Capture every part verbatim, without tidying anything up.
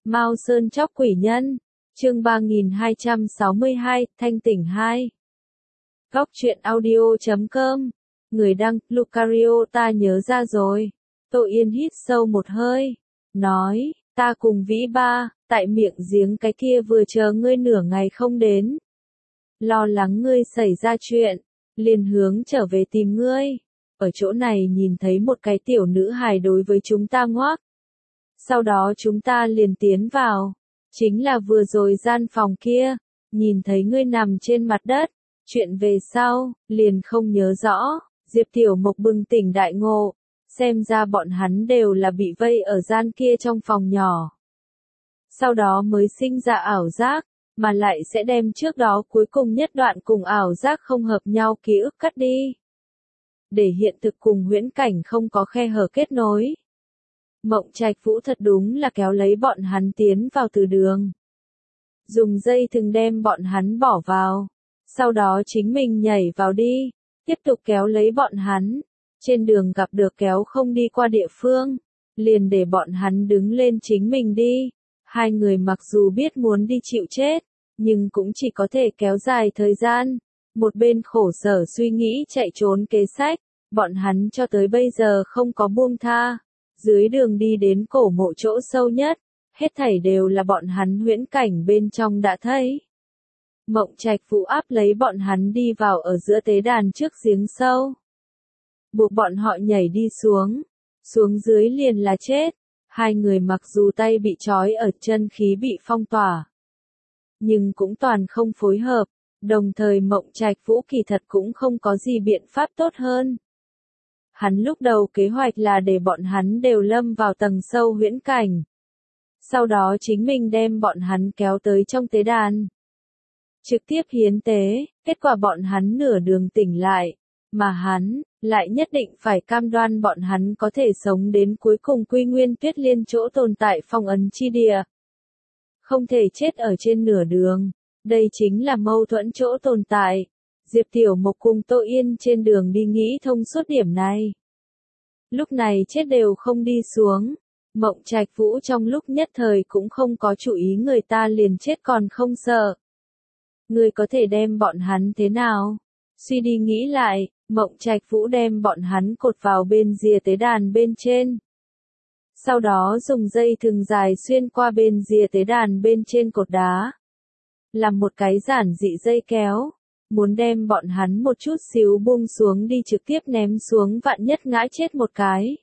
Mao Sơn Chóc Quỷ Nhân, chương ba nghìn hai trăm sáu mươi hai, Thanh Tỉnh hai. Góc truyện audio chấm com, người đăng, Lucario ta nhớ ra rồi. Tô Yên hít sâu một hơi, nói, ta cùng Vĩ Ba, tại miệng giếng cái kia vừa chờ ngươi nửa ngày không đến. Lo lắng ngươi xảy ra chuyện, liền hướng trở về tìm ngươi. Ở chỗ này nhìn thấy một cái tiểu nữ hài đối với chúng ta ngoác. Sau đó chúng ta liền tiến vào. Chính là vừa rồi gian phòng kia, nhìn thấy ngươi nằm trên mặt đất. Chuyện về sau, liền không nhớ rõ. Diệp Tiểu Mộc bừng tỉnh đại ngộ. Xem ra bọn hắn đều là bị vây ở gian kia trong phòng nhỏ. Sau đó mới sinh ra ảo giác, mà lại sẽ đem trước đó cuối cùng nhất đoạn cùng ảo giác không hợp nhau ký ức cắt đi. Để hiện thực cùng huyễn cảnh không có khe hở kết nối. Mộng Trạch Vũ thật đúng là kéo lấy bọn hắn tiến vào từ đường. Dùng dây thừng đem bọn hắn bỏ vào. Sau đó chính mình nhảy vào đi, tiếp tục kéo lấy bọn hắn. Trên đường gặp được kéo không đi qua địa phương, liền để bọn hắn đứng lên chính mình đi. Hai người mặc dù biết muốn đi chịu chết, nhưng cũng chỉ có thể kéo dài thời gian. Một bên khổ sở suy nghĩ chạy trốn kế sách, bọn hắn cho tới bây giờ không có buông tha. Dưới đường đi đến cổ mộ chỗ sâu nhất, hết thảy đều là bọn hắn huyễn cảnh bên trong đã thấy. Mộng Trạch Vũ áp lấy bọn hắn đi vào ở giữa tế đàn trước giếng sâu. Buộc bọn họ nhảy đi xuống, xuống dưới liền là chết. Hai người mặc dù tay bị trói ở chân khí bị phong tỏa, nhưng cũng toàn không phối hợp, đồng thời Mộng Trạch Vũ kỳ thật cũng không có gì biện pháp tốt hơn. Hắn lúc đầu kế hoạch là để bọn hắn đều lâm vào tầng sâu huyễn cảnh. Sau đó chính mình đem bọn hắn kéo tới trong tế đàn. Trực tiếp hiến tế, kết quả bọn hắn nửa đường tỉnh lại, mà hắn, lại nhất định phải cam đoan bọn hắn có thể sống đến cuối cùng Quy Nguyên Tuyết Liên chỗ tồn tại phong ấn chi địa. Không thể chết ở trên nửa đường, đây chính là mâu thuẫn chỗ tồn tại. Diệp Tiểu Mộc cùng Tô Yên trên đường đi nghĩ thông suốt điểm này. Lúc này chết đều không đi xuống. Mộng Trạch Vũ trong lúc nhất thời cũng không có chú ý người ta liền chết còn không sợ. Người có thể đem bọn hắn thế nào? Suy đi nghĩ lại, Mộng Trạch Vũ đem bọn hắn cột vào bên rìa tế đàn bên trên. Sau đó dùng dây thừng dài xuyên qua bên rìa tế đàn bên trên cột đá. Làm một cái giản dị dây kéo. Muốn đem bọn hắn một chút xíu buông xuống đi trực tiếp ném xuống vạn nhất ngã chết một cái.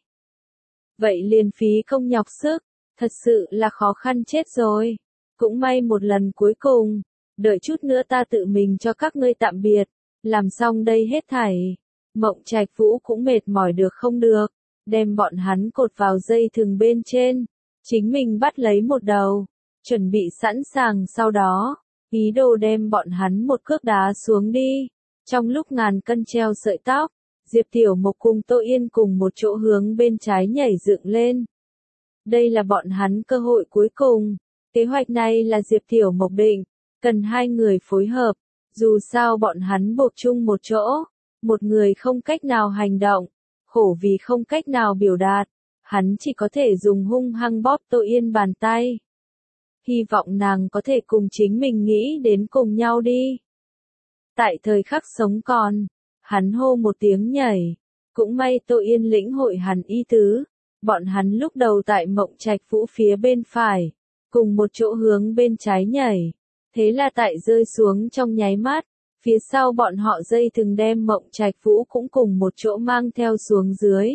Vậy liền phí công nhọc sức, thật sự là khó khăn chết rồi. Cũng may một lần cuối cùng, đợi chút nữa ta tự mình cho các ngươi tạm biệt, làm xong đây hết thảy. Mộng Trạch Vũ cũng mệt mỏi được không được, đem bọn hắn cột vào dây thừng bên trên, chính mình bắt lấy một đầu, chuẩn bị sẵn sàng sau đó. Ý đồ đem bọn hắn một cước đá xuống đi. Trong lúc ngàn cân treo sợi tóc, Diệp Tiểu Mộc cùng Tô Yên cùng một chỗ hướng bên trái nhảy dựng lên. Đây là bọn hắn cơ hội cuối cùng. Kế hoạch này là Diệp Tiểu Mộc định, cần hai người phối hợp. Dù sao bọn hắn buộc chung một chỗ, một người không cách nào hành động, khổ vì không cách nào biểu đạt. Hắn chỉ có thể dùng hung hăng bóp Tô Yên bàn tay. Hy vọng nàng có thể cùng chính mình nghĩ đến cùng nhau đi. Tại thời khắc sống còn, hắn hô một tiếng nhảy. Cũng may Tô Yên lĩnh hội hắn ý tứ. Bọn hắn lúc đầu tại Mộng Trạch Vũ phía bên phải, cùng một chỗ hướng bên trái nhảy. Thế là tại rơi xuống trong nháy mắt, phía sau bọn họ dây thừng đem Mộng Trạch Vũ cũng cùng một chỗ mang theo xuống dưới.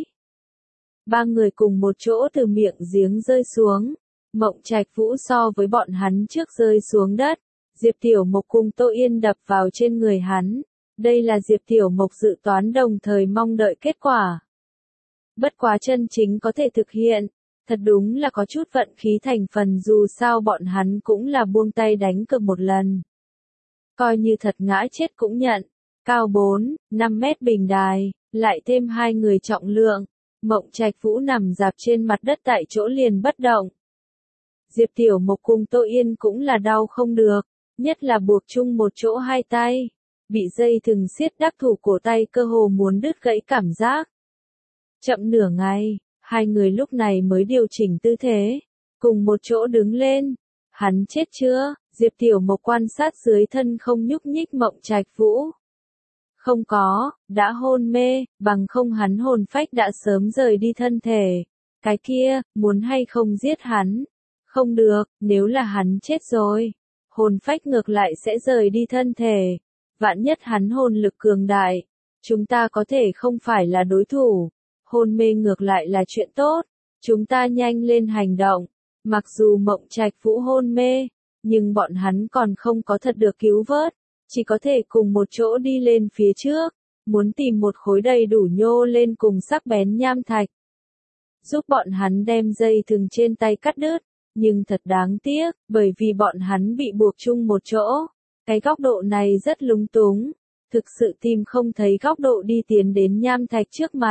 Ba người cùng một chỗ từ miệng giếng rơi xuống. Mộng Trạch Vũ so với bọn hắn trước rơi xuống đất, Diệp Tiểu Mộc cùng Tô Yên đập vào trên người hắn. Đây là Diệp Tiểu Mộc dự toán đồng thời mong đợi kết quả. Bất quá chân chính có thể thực hiện, thật đúng là có chút vận khí thành phần dù sao bọn hắn cũng là buông tay đánh cược một lần. Coi như thật ngã chết cũng nhận, cao bốn, năm mét bình đài, lại thêm hai người trọng lượng. Mộng Trạch Vũ nằm dạp trên mặt đất tại chỗ liền bất động. Diệp Tiểu Mộc cùng Tô Yên cũng là đau không được, nhất là buộc chung một chỗ hai tay, bị dây thừng siết đắc thủ cổ tay cơ hồ muốn đứt gãy cảm giác. Chậm nửa ngày, hai người lúc này mới điều chỉnh tư thế, cùng một chỗ đứng lên. Hắn chết chưa? Diệp Tiểu Mộc quan sát dưới thân không nhúc nhích Mộng Trạch Vũ. Không có, đã hôn mê, bằng không hắn hồn phách đã sớm rời đi thân thể. Cái kia, muốn hay không giết hắn? Không được, nếu là hắn chết rồi, hồn phách ngược lại sẽ rời đi thân thể. Vạn nhất hắn hồn lực cường đại, chúng ta có thể không phải là đối thủ. Hôn mê ngược lại là chuyện tốt, chúng ta nhanh lên hành động. Mặc dù Mộng Trạch Vũ hôn mê, nhưng bọn hắn còn không có thật được cứu vớt, chỉ có thể cùng một chỗ đi lên phía trước, muốn tìm một khối đầy đủ nhô lên cùng sắc bén nham thạch. Giúp bọn hắn đem dây thừng trên tay cắt đứt, nhưng thật đáng tiếc, bởi vì bọn hắn bị buộc chung một chỗ. Cái góc độ này rất lúng túng, thực sự tìm không thấy góc độ đi tiến đến nham thạch trước mặt.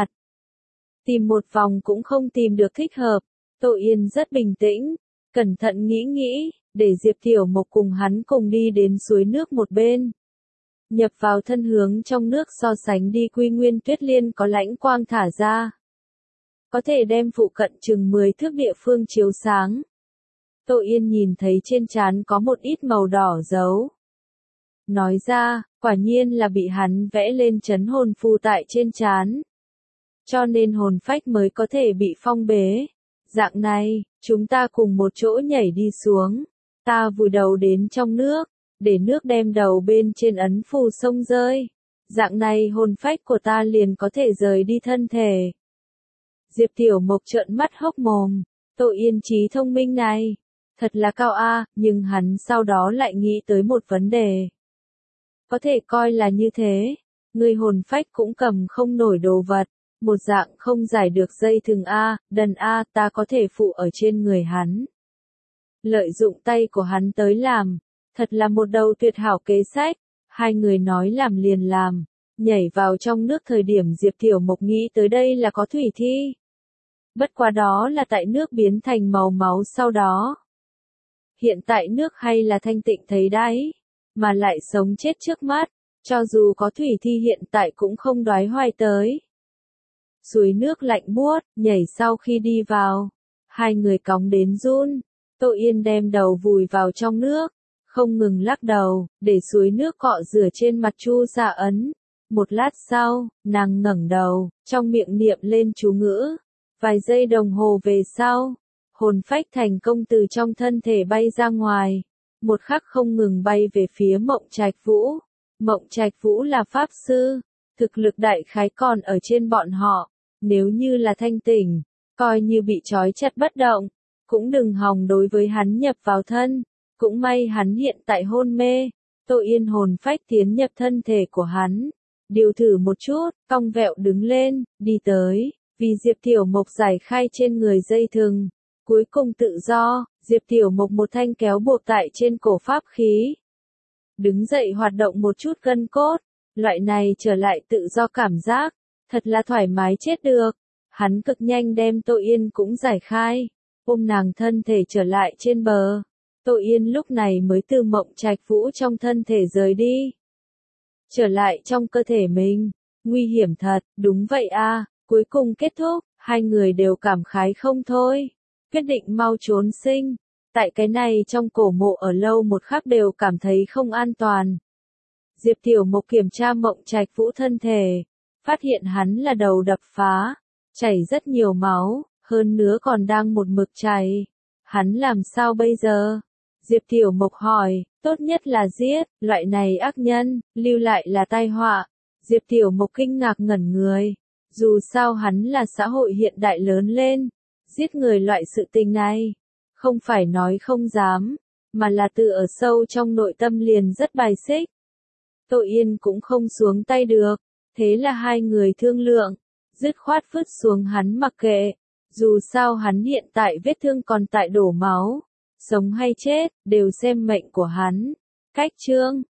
Tìm một vòng cũng không tìm được thích hợp, Tô Yên rất bình tĩnh, cẩn thận nghĩ nghĩ, để Diệp Tiểu Mộc cùng hắn cùng đi đến suối nước một bên. Nhập vào thân hướng trong nước so sánh đi Quy Nguyên Tuyết Liên có lãnh quang thả ra. Có thể đem phụ cận chừng mười thước địa phương chiếu sáng. Tô Yên nhìn thấy trên trán có một ít màu đỏ dấu. Nói ra, quả nhiên là bị hắn vẽ lên chấn hồn phù tại trên trán. Cho nên hồn phách mới có thể bị phong bế. Dạng này, chúng ta cùng một chỗ nhảy đi xuống. Ta vùi đầu đến trong nước, để nước đem đầu bên trên ấn phù sông rơi. Dạng này hồn phách của ta liền có thể rời đi thân thể. Diệp Tiểu Mộc trợn mắt hốc mồm, Tô Yên trí thông minh này, thật là cao a, nhưng hắn sau đó lại nghĩ tới một vấn đề. Có thể coi là như thế, người hồn phách cũng cầm không nổi đồ vật, một dạng không giải được dây thừng a, đần a, ta có thể phụ ở trên người hắn. Lợi dụng tay của hắn tới làm, thật là một đầu tuyệt hảo kế sách, hai người nói làm liền làm, nhảy vào trong nước thời điểm Diệp Tiểu Mộc nghĩ tới đây là có thủy thi. Bất quá đó là tại nước biến thành màu máu sau đó. Hiện tại nước hay là thanh tịnh thấy đáy, mà lại sống chết trước mắt, cho dù có thủy thi hiện tại cũng không đoái hoài tới. Suối nước lạnh buốt, nhảy sau khi đi vào, hai người cóng đến run, Tô Yên đem đầu vùi vào trong nước, không ngừng lắc đầu, để suối nước cọ rửa trên mặt Chu Dạ Ấn. Một lát sau, nàng ngẩng đầu, trong miệng niệm lên chú ngữ. Vài giây đồng hồ về sau, hồn phách thành công từ trong thân thể bay ra ngoài, một khắc không ngừng bay về phía Mộng Trạch Vũ. Mộng Trạch Vũ là pháp sư, thực lực đại khái còn ở trên bọn họ, nếu như là thanh tỉnh, coi như bị trói chặt bất động, cũng đừng hòng đối với hắn nhập vào thân, cũng may hắn hiện tại hôn mê. Tô Yên hồn phách tiến nhập thân thể của hắn, điều thử một chút, cong vẹo đứng lên, đi tới, vì Diệp Tiểu Mộc giải khai trên người dây thừng, cuối cùng tự do, Diệp Tiểu Mộc một thanh kéo buộc tại trên cổ pháp khí. Đứng dậy hoạt động một chút gân cốt, loại này trở lại tự do cảm giác, thật là thoải mái chết được. Hắn cực nhanh đem Tô Yên cũng giải khai, ôm nàng thân thể trở lại trên bờ. Tô Yên lúc này mới từ Mộng Trạch Vũ trong thân thể rời đi. Trở lại trong cơ thể mình, nguy hiểm thật, đúng vậy a, cuối cùng kết thúc, hai người đều cảm khái không thôi. Quyết định mau trốn sinh, tại cái này trong cổ mộ ở lâu một khắc đều cảm thấy không an toàn. Diệp Tiểu Mộc kiểm tra Mộng Trạch Vũ thân thể, phát hiện hắn là đầu đập phá, chảy rất nhiều máu, hơn nữa còn đang một mực chảy. Hắn làm sao bây giờ? Diệp Tiểu Mộc hỏi, tốt nhất là giết, loại này ác nhân, lưu lại là tai họa. Diệp Tiểu Mộc kinh ngạc ngẩn người, dù sao hắn là xã hội hiện đại lớn lên, giết người loại sự tình này, không phải nói không dám, mà là từ ở sâu trong nội tâm liền rất bài xích. Tô Yên cũng không xuống tay được, thế là hai người thương lượng, dứt khoát vứt xuống hắn mặc kệ, dù sao hắn hiện tại vết thương còn tại đổ máu, sống hay chết, đều xem mệnh của hắn. Cách chương